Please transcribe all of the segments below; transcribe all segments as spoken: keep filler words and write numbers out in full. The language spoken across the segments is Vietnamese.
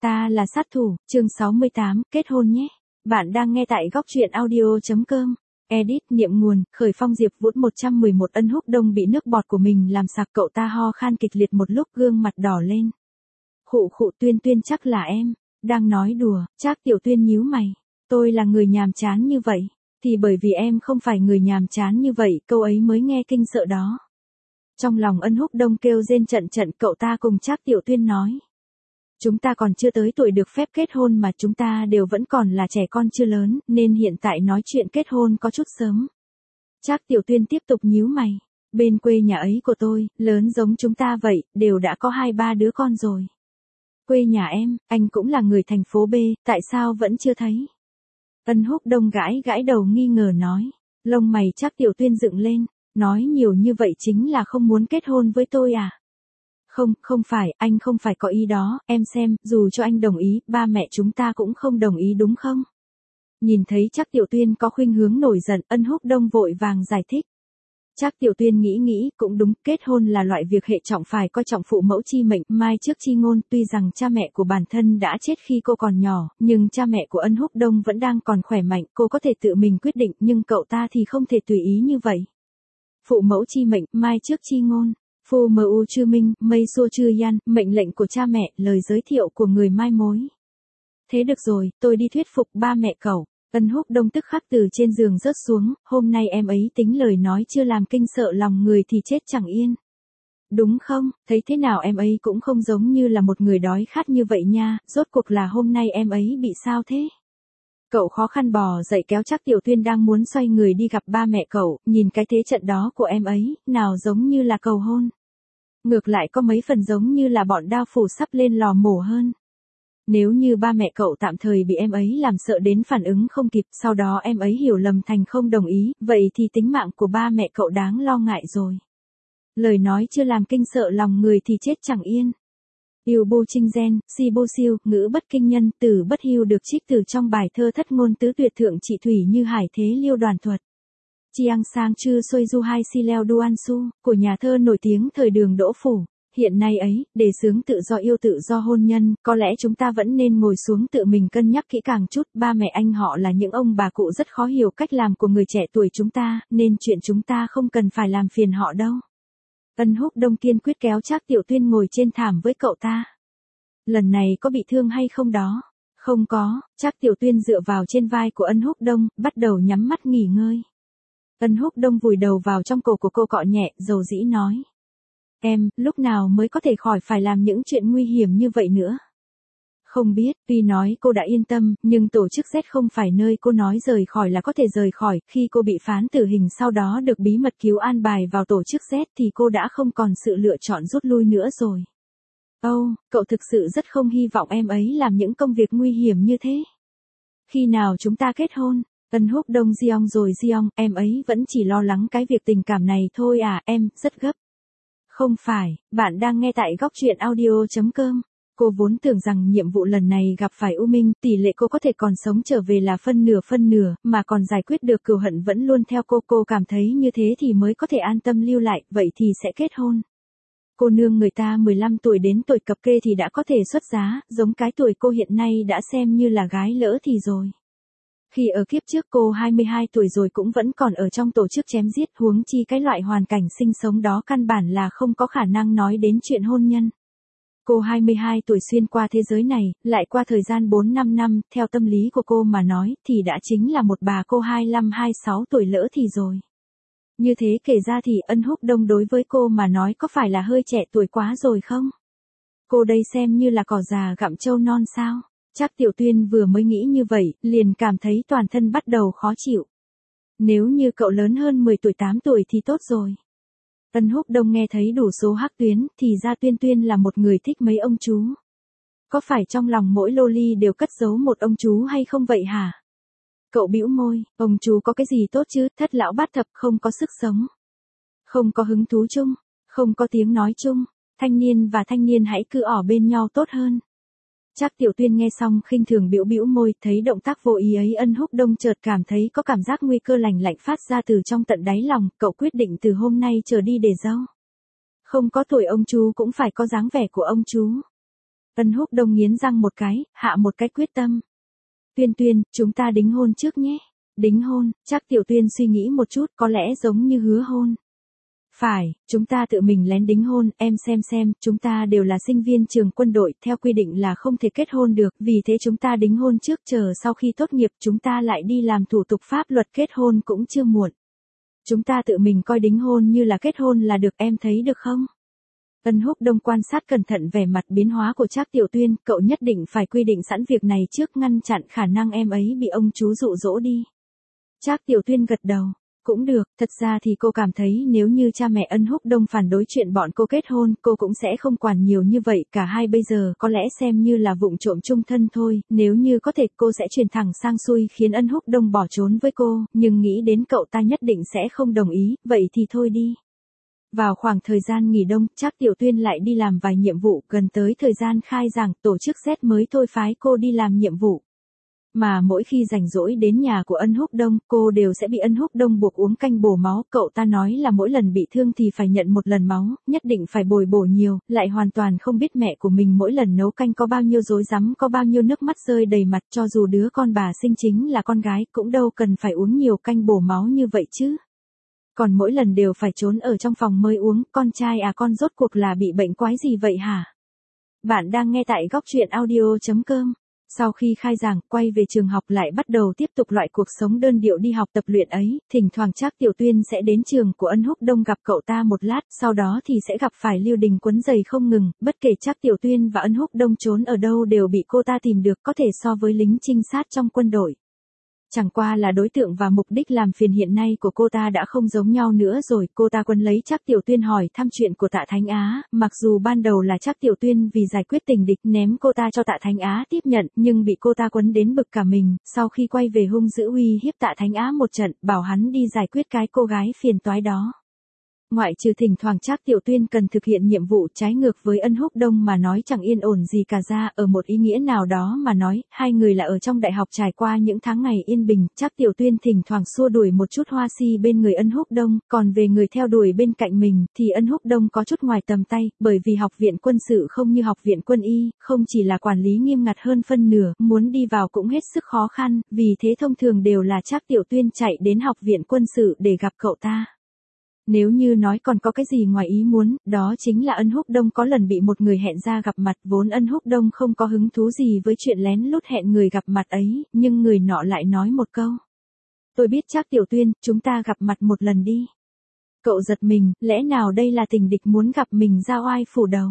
Ta là sát thủ, chương sáu mươi tám, kết hôn nhé. Bạn đang nghe tại góc truyện audio.com. Edit, niệm nguồn, khởi phong Diệp Vũn một trăm mười một Ân Húc Đông bị nước bọt của mình làm sặc, cậu ta ho khan kịch liệt một lúc, gương mặt đỏ lên. Khụ khụ, Tuyên Tuyên chắc là em. Đang nói đùa, Trác Tiểu Tuyên nhíu mày. Tôi là người nhàm chán như vậy. Thì bởi vì em không phải người nhàm chán như vậy, câu ấy mới nghe kinh sợ đó. Trong lòng Ân Húc Đông kêu rên trận trận, cậu ta cùng Trác Tiểu Tuyên nói. Chúng ta còn chưa tới tuổi được phép kết hôn mà, chúng ta đều vẫn còn là trẻ con chưa lớn, nên hiện tại nói chuyện kết hôn có chút sớm. Trác Tiểu Tuyên tiếp tục nhíu mày. Bên quê nhà ấy của tôi, lớn giống chúng ta vậy, đều đã có hai ba đứa con rồi. Quê nhà em, anh cũng là người thành phố B, tại sao vẫn chưa thấy? Ân Húc Đông gãi gãi đầu nghi ngờ nói. Lông mày Trác Tiểu Tuyên dựng lên, nói nhiều như vậy chính là không muốn kết hôn với tôi à? Không, không phải, anh không phải có ý đó, em xem, dù cho anh đồng ý, ba mẹ chúng ta cũng không đồng ý đúng không? Nhìn thấy Trác Tiểu Tuyên có khuynh hướng nổi giận, Ân Húc Đông vội vàng giải thích. Trác Tiểu Tuyên nghĩ nghĩ, cũng đúng, kết hôn là loại việc hệ trọng, phải coi trọng phụ mẫu chi mệnh, mai trước chi ngôn, tuy rằng cha mẹ của bản thân đã chết khi cô còn nhỏ, nhưng cha mẹ của Ân Húc Đông vẫn đang còn khỏe mạnh, cô có thể tự mình quyết định, nhưng cậu ta thì không thể tùy ý như vậy. Phụ mẫu chi mệnh, mai trước chi ngôn. Phu mu chư minh, mây xô chư yan, mệnh lệnh của cha mẹ, lời giới thiệu của người mai mối. Thế được rồi, tôi đi thuyết phục ba mẹ cậu. Ân Húc Đông tức khắc từ trên giường rớt xuống, hôm nay em ấy tính lời nói chưa làm kinh sợ lòng người thì chết chẳng yên. Đúng không, thấy thế nào em ấy cũng không giống như là một người đói khát như vậy nha, rốt cuộc là hôm nay em ấy bị sao thế? Cậu khó khăn bò dậy kéo Trác Tiểu Tuyên đang muốn xoay người đi gặp ba mẹ cậu, nhìn cái thế trận đó của em ấy, nào giống như là cầu hôn. Ngược lại có mấy phần giống như là bọn đao phủ sắp lên lò mổ hơn. Nếu như ba mẹ cậu tạm thời bị em ấy làm sợ đến phản ứng không kịp, sau đó em ấy hiểu lầm thành không đồng ý, vậy thì tính mạng của ba mẹ cậu đáng lo ngại rồi. Lời nói chưa làm kinh sợ lòng người thì chết chẳng yên. Yêu bu trinh gen, si bu siêu, ngữ bất kinh nhân, từ bất hưu được trích từ trong bài thơ thất ngôn tứ tuyệt thượng trị thủy như hải thế liêu đoàn thuật. Chiang sang chư xuôi du hai si leo duan su, của nhà thơ nổi tiếng thời Đường Đỗ Phủ. Hiện nay ấy, đề xướng tự do yêu tự do hôn nhân, có lẽ chúng ta vẫn nên ngồi xuống tự mình cân nhắc kỹ càng chút, ba mẹ anh họ là những ông bà cụ rất khó hiểu cách làm của người trẻ tuổi chúng ta, nên chuyện chúng ta không cần phải làm phiền họ đâu. Ân Húc Đông kiên quyết kéo Trác Tiểu Tuyên ngồi trên thảm với cậu ta. Lần này có bị thương hay không đó? Không có, Trác Tiểu Tuyên dựa vào trên vai của Ân Húc Đông, bắt đầu nhắm mắt nghỉ ngơi. Ân Húc Đông vùi đầu vào trong cổ của cô cọ nhẹ, dầu dĩ nói. Em, lúc nào mới có thể khỏi phải làm những chuyện nguy hiểm như vậy nữa? Không biết, tuy nói cô đã yên tâm, nhưng tổ chức Z không phải nơi cô nói rời khỏi là có thể rời khỏi, khi cô bị phán tử hình sau đó được bí mật cứu an bài vào tổ chức Z thì cô đã không còn sự lựa chọn rút lui nữa rồi. Âu, oh, cậu thực sự rất không hy vọng em ấy làm những công việc nguy hiểm như thế. Khi nào chúng ta kết hôn? Ân Húc Đông Giong rồi Giong, em ấy vẫn chỉ lo lắng cái việc tình cảm này thôi à, em, rất gấp. Không phải, bạn đang nghe tại góc truyện audio.com. Cô vốn tưởng rằng nhiệm vụ lần này gặp phải U Minh, tỷ lệ cô có thể còn sống trở về là phân nửa phân nửa, mà còn giải quyết được cừu hận vẫn luôn theo cô. Cô cảm thấy như thế thì mới có thể an tâm lưu lại, vậy thì sẽ kết hôn. Cô nương người ta mười lăm tuổi đến tuổi cập kê thì đã có thể xuất giá, giống cái tuổi cô hiện nay đã xem như là gái lỡ thì rồi. Khi ở kiếp trước cô hai mươi hai tuổi rồi cũng vẫn còn ở trong tổ chức chém giết, huống chi cái loại hoàn cảnh sinh sống đó căn bản là không có khả năng nói đến chuyện hôn nhân. Cô hai mươi hai tuổi xuyên qua thế giới này, lại qua thời gian bốn năm năm, theo tâm lý của cô mà nói, thì đã chính là một bà cô hai mươi lăm hai mươi sáu tuổi lỡ thì rồi. Như thế kể ra thì Ân Húc Đông đối với cô mà nói có phải là hơi trẻ tuổi quá rồi không? Cô đây xem như là cỏ già gặm trâu non sao? Trác Tiểu Tuyên vừa mới nghĩ như vậy, liền cảm thấy toàn thân bắt đầu khó chịu. Nếu như cậu lớn hơn mười tuổi tám tuổi thì tốt rồi. Ân Húc Đông nghe thấy đủ số hắc tuyến, thì ra Tuyên Tuyên là một người thích mấy ông chú. Có phải trong lòng mỗi loli đều cất giấu một ông chú hay không vậy hả? Cậu bĩu môi, ông chú có cái gì tốt chứ, thất lão bát thập, không có sức sống. Không có hứng thú chung, không có tiếng nói chung, thanh niên và thanh niên hãy cứ ở bên nhau tốt hơn. Trác Tiểu Tuyên nghe xong khinh thường bĩu bĩu môi, thấy động tác vô ý ấy Ân Húc Đông chợt cảm thấy có cảm giác nguy cơ lành lạnh phát ra từ trong tận đáy lòng, cậu quyết định từ hôm nay trở đi để dâu. Không có tuổi ông chú cũng phải có dáng vẻ của ông chú. Ân Húc Đông nghiến răng một cái, hạ một cái quyết tâm. Tuyên Tuyên, chúng ta đính hôn trước nhé. Đính hôn, chắc Tiểu Tuyên suy nghĩ một chút, có lẽ giống như hứa hôn. Phải, chúng ta tự mình lén đính hôn, em xem xem, chúng ta đều là sinh viên trường quân đội, theo quy định là không thể kết hôn được, vì thế chúng ta đính hôn trước, chờ sau khi tốt nghiệp chúng ta lại đi làm thủ tục pháp luật, kết hôn cũng chưa muộn. Chúng ta tự mình coi đính hôn như là kết hôn là được, em thấy được không? Ân Húc Đông quan sát cẩn thận vẻ mặt biến hóa của Trác Tiểu Tuyên, cậu nhất định phải quy định sẵn việc này trước, ngăn chặn khả năng em ấy bị ông chú dụ dỗ đi. Trác Tiểu Tuyên gật đầu. Cũng được, thật ra thì cô cảm thấy nếu như cha mẹ Ân Húc Đông phản đối chuyện bọn cô kết hôn, cô cũng sẽ không quản nhiều như vậy, cả hai bây giờ có lẽ xem như là vụng trộm chung thân thôi, nếu như có thể cô sẽ chuyển thẳng sang xuôi khiến Ân Húc Đông bỏ trốn với cô, nhưng nghĩ đến cậu ta nhất định sẽ không đồng ý, vậy thì thôi đi. Vào khoảng thời gian nghỉ đông, Trác Tiểu Tuyên lại đi làm vài nhiệm vụ, gần tới thời gian khai giảng, tổ chức Z mới thôi phái cô đi làm nhiệm vụ. Mà mỗi khi rảnh rỗi đến nhà của Ân Húc Đông, cô đều sẽ bị Ân Húc Đông buộc uống canh bổ máu, cậu ta nói là mỗi lần bị thương thì phải nhận một lần máu, nhất định phải bồi bổ nhiều, lại hoàn toàn không biết mẹ của mình mỗi lần nấu canh có bao nhiêu rối rắm, có bao nhiêu nước mắt rơi đầy mặt, cho dù đứa con bà sinh chính là con gái, cũng đâu cần phải uống nhiều canh bổ máu như vậy chứ. Còn mỗi lần đều phải trốn ở trong phòng mới uống, con trai à con rốt cuộc là bị bệnh quái gì vậy hả? Bạn đang nghe tại góc truyện audio chấm com. Sau khi khai giảng, quay về trường học lại bắt đầu tiếp tục loại cuộc sống đơn điệu đi học tập luyện ấy, thỉnh thoảng Trác Tiểu Tuyên sẽ đến trường của Ân Húc Đông gặp cậu ta một lát, sau đó thì sẽ gặp phải Lưu Đình quấn giày không ngừng, bất kể Trác Tiểu Tuyên và Ân Húc Đông trốn ở đâu đều bị cô ta tìm được, có thể so với lính trinh sát trong quân đội. Chẳng qua là đối tượng và mục đích làm phiền hiện nay của cô ta đã không giống nhau nữa rồi, cô ta quấn lấy Trác Tiểu Tuyên hỏi thăm chuyện của Tạ Thánh Á, mặc dù ban đầu là Trác Tiểu Tuyên vì giải quyết tình địch ném cô ta cho Tạ Thánh Á tiếp nhận, nhưng bị cô ta quấn đến bực cả mình, sau khi quay về hung dữ uy hiếp Tạ Thánh Á một trận, bảo hắn đi giải quyết cái cô gái phiền toái đó. Ngoại trừ thỉnh thoảng Trác Tiểu Tuyên cần thực hiện nhiệm vụ trái ngược với Ân Húc Đông mà nói chẳng yên ổn gì cả ra, ở một ý nghĩa nào đó mà nói, hai người là ở trong đại học trải qua những tháng ngày yên bình, Trác Tiểu Tuyên thỉnh thoảng xua đuổi một chút hoa si bên người Ân Húc Đông, còn về người theo đuổi bên cạnh mình, thì Ân Húc Đông có chút ngoài tầm tay, bởi vì học viện quân sự không như học viện quân y, không chỉ là quản lý nghiêm ngặt hơn phân nửa, muốn đi vào cũng hết sức khó khăn, vì thế thông thường đều là Trác Tiểu Tuyên chạy đến học viện quân sự để gặp cậu ta. Nếu như nói còn có cái gì ngoài ý muốn, đó chính là Ân Húc Đông có lần bị một người hẹn ra gặp mặt, vốn Ân Húc Đông không có hứng thú gì với chuyện lén lút hẹn người gặp mặt ấy, nhưng người nọ lại nói một câu. Tôi biết Trác Tiểu Tuyên, chúng ta gặp mặt một lần đi. Cậu giật mình, lẽ nào đây là tình địch muốn gặp mình ra oai phủ đầu.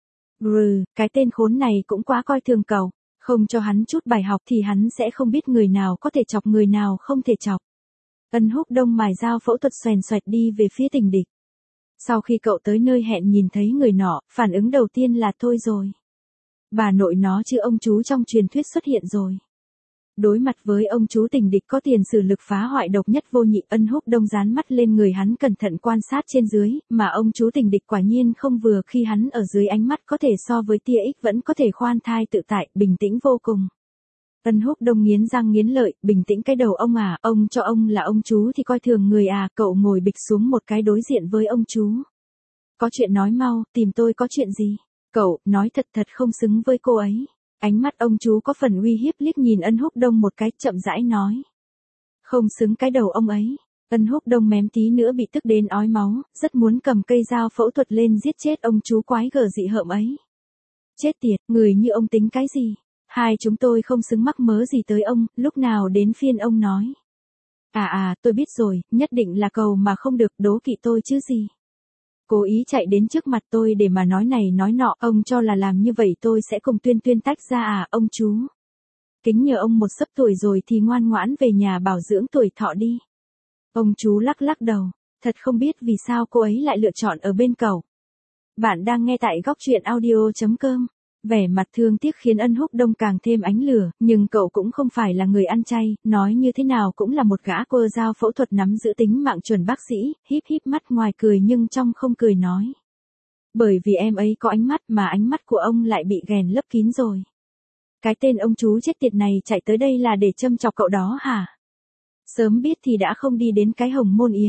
Rừ, cái tên khốn này cũng quá coi thường cậu, không cho hắn chút bài học thì hắn sẽ không biết người nào có thể chọc người nào không thể chọc. Ân Húc Đông mài dao phẫu thuật xoèn xoẹt đi về phía tình địch. Sau khi cậu tới nơi hẹn nhìn thấy người nọ, phản ứng đầu tiên là thôi rồi. Bà nội nó chứ ông chú trong truyền thuyết xuất hiện rồi. Đối mặt với ông chú tình địch có tiền sử lực phá hoại độc nhất vô nhị, Ân Húc Đông dán mắt lên người hắn cẩn thận quan sát trên dưới, mà ông chú tình địch quả nhiên không vừa khi hắn ở dưới ánh mắt có thể so với tia X vẫn có thể khoan thai tự tại, bình tĩnh vô cùng. Ân Húc Đông nghiến răng nghiến lợi, bình tĩnh cái đầu ông à, ông cho ông là ông chú thì coi thường người à, cậu ngồi bịch xuống một cái đối diện với ông chú. Có chuyện nói mau, tìm tôi có chuyện gì? Cậu, nói thật thật không xứng với cô ấy. Ánh mắt ông chú có phần uy hiếp liếc nhìn Ân Húc Đông một cái, chậm rãi nói. Không xứng cái đầu ông ấy. Ân Húc Đông mém tí nữa bị tức đến ói máu, rất muốn cầm cây dao phẫu thuật lên giết chết ông chú quái gở dị hợm ấy. Chết tiệt, người như ông tính cái gì? Hai chúng tôi không xứng mắc mớ gì tới ông, lúc nào đến phiên ông nói. À à, tôi biết rồi, nhất định là cầu mà không được, đố kỵ tôi chứ gì. Cố ý chạy đến trước mặt tôi để mà nói này nói nọ, ông cho là làm như vậy tôi sẽ cùng Tuyên Tuyên tách ra à, ông chú. Kính nhờ ông một sấp tuổi rồi thì ngoan ngoãn về nhà bảo dưỡng tuổi thọ đi. Ông chú lắc lắc đầu, thật không biết vì sao cô ấy lại lựa chọn ở bên cậu. Bạn đang nghe tại góc truyện audio chấm com. Vẻ mặt thương tiếc khiến Ân Húc Đông càng thêm ánh lửa, nhưng cậu cũng không phải là người ăn chay, nói như thế nào cũng là một gã quơ dao phẫu thuật nắm giữ tính mạng chuẩn bác sĩ, híp híp mắt ngoài cười nhưng trong không cười nói. Bởi vì em ấy có ánh mắt mà ánh mắt của ông lại bị ghèn lấp kín rồi. Cái tên ông chú chết tiệt này chạy tới đây là để châm chọc cậu đó hả? Sớm biết thì đã không đi đến cái Hồng Môn Yến.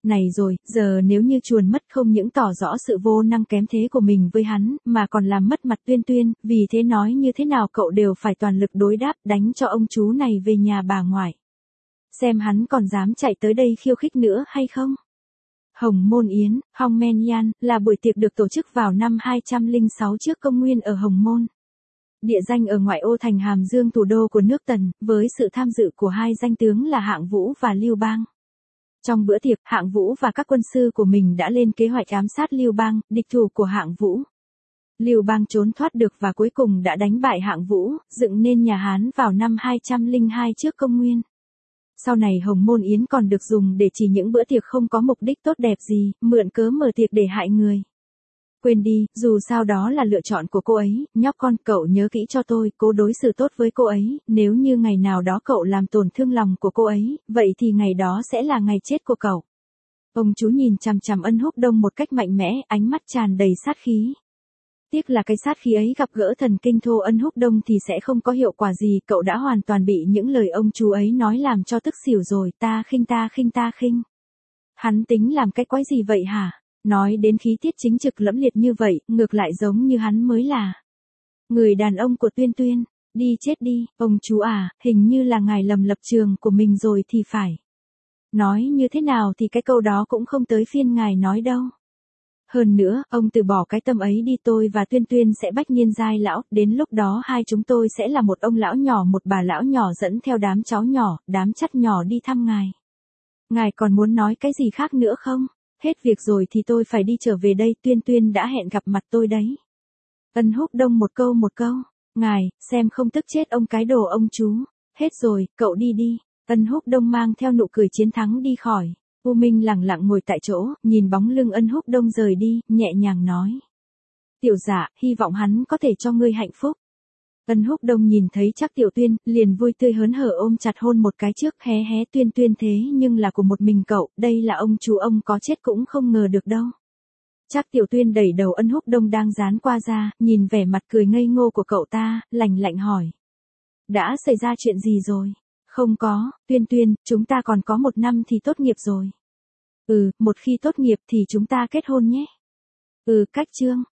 Này rồi, giờ nếu như chuồn mất không những tỏ rõ sự vô năng kém thế của mình với hắn, mà còn làm mất mặt Tuyên Tuyên, vì thế nói như thế nào cậu đều phải toàn lực đối đáp đánh cho ông chú này về nhà bà ngoại. Xem hắn còn dám chạy tới đây khiêu khích nữa hay không? Hồng Môn Yến, Hong Men Yan, là buổi tiệc được tổ chức vào năm hai trăm lẻ sáu trước công nguyên ở Hồng Môn. Địa danh ở ngoại ô thành Hàm Dương thủ đô của nước Tần, với sự tham dự của hai danh tướng là Hạng Vũ và Lưu Bang. Trong bữa tiệc, Hạng Vũ và các quân sư của mình đã lên kế hoạch ám sát Lưu Bang, địch thủ của Hạng Vũ. Lưu Bang trốn thoát được và cuối cùng đã đánh bại Hạng Vũ, dựng nên nhà Hán vào năm hai trăm lẻ hai trước công nguyên. Sau này Hồng Môn Yến còn được dùng để chỉ những bữa tiệc không có mục đích tốt đẹp gì, mượn cớ mở tiệc để hại người. Quên đi, dù sao đó là lựa chọn của cô ấy, nhóc con, cậu nhớ kỹ cho tôi, cố đối xử tốt với cô ấy, nếu như ngày nào đó cậu làm tổn thương lòng của cô ấy, vậy thì ngày đó sẽ là ngày chết của cậu. Ông chú nhìn chằm chằm Ân Húc Đông một cách mạnh mẽ, ánh mắt tràn đầy sát khí. Tiếc là cái sát khí ấy gặp gỡ thần kinh thô Ân Húc Đông thì sẽ không có hiệu quả gì, cậu đã hoàn toàn bị những lời ông chú ấy nói làm cho tức xỉu rồi, ta khinh ta khinh ta khinh. Hắn tính làm cái quái gì vậy hả? Nói đến khí tiết chính trực lẫm liệt như vậy, ngược lại giống như hắn mới là người đàn ông của Tuyên Tuyên. Đi chết đi, ông chú à, hình như là ngài lầm lập trường của mình rồi thì phải. Nói như thế nào thì cái câu đó cũng không tới phiên ngài nói đâu. Hơn nữa, ông từ bỏ cái tâm ấy đi, tôi và Tuyên Tuyên sẽ bách niên giai lão, đến lúc đó hai chúng tôi sẽ là một ông lão nhỏ một bà lão nhỏ dẫn theo đám cháu nhỏ, đám chắt nhỏ đi thăm ngài. Ngài còn muốn nói cái gì khác nữa không? Hết việc rồi thì tôi phải đi trở về đây, Tuyên Tuyên đã hẹn gặp mặt tôi đấy. Ân Húc Đông một câu một câu, ngài, xem không tức chết ông cái đồ ông chú. Hết rồi, cậu đi đi. Ân Húc Đông mang theo nụ cười chiến thắng đi khỏi. U Minh lặng lặng ngồi tại chỗ, nhìn bóng lưng Ân Húc Đông rời đi, nhẹ nhàng nói. Tiểu Dạ, hy vọng hắn có thể cho ngươi hạnh phúc. Ân Húc Đông nhìn thấy Trác Tiểu Tuyên, liền vui tươi hớn hở ôm chặt hôn một cái trước, hé hé Tuyên Tuyên thế nhưng là của một mình cậu, đây là ông chú ông có chết cũng không ngờ được đâu. Trác Tiểu Tuyên đẩy đầu Ân Húc Đông đang dán qua ra, nhìn vẻ mặt cười ngây ngô của cậu ta, lạnh lạnh hỏi. Đã xảy ra chuyện gì rồi? Không có, Tuyên Tuyên, chúng ta còn có một năm thì tốt nghiệp rồi. Ừ, một khi tốt nghiệp thì chúng ta kết hôn nhé. Ừ, cách chương.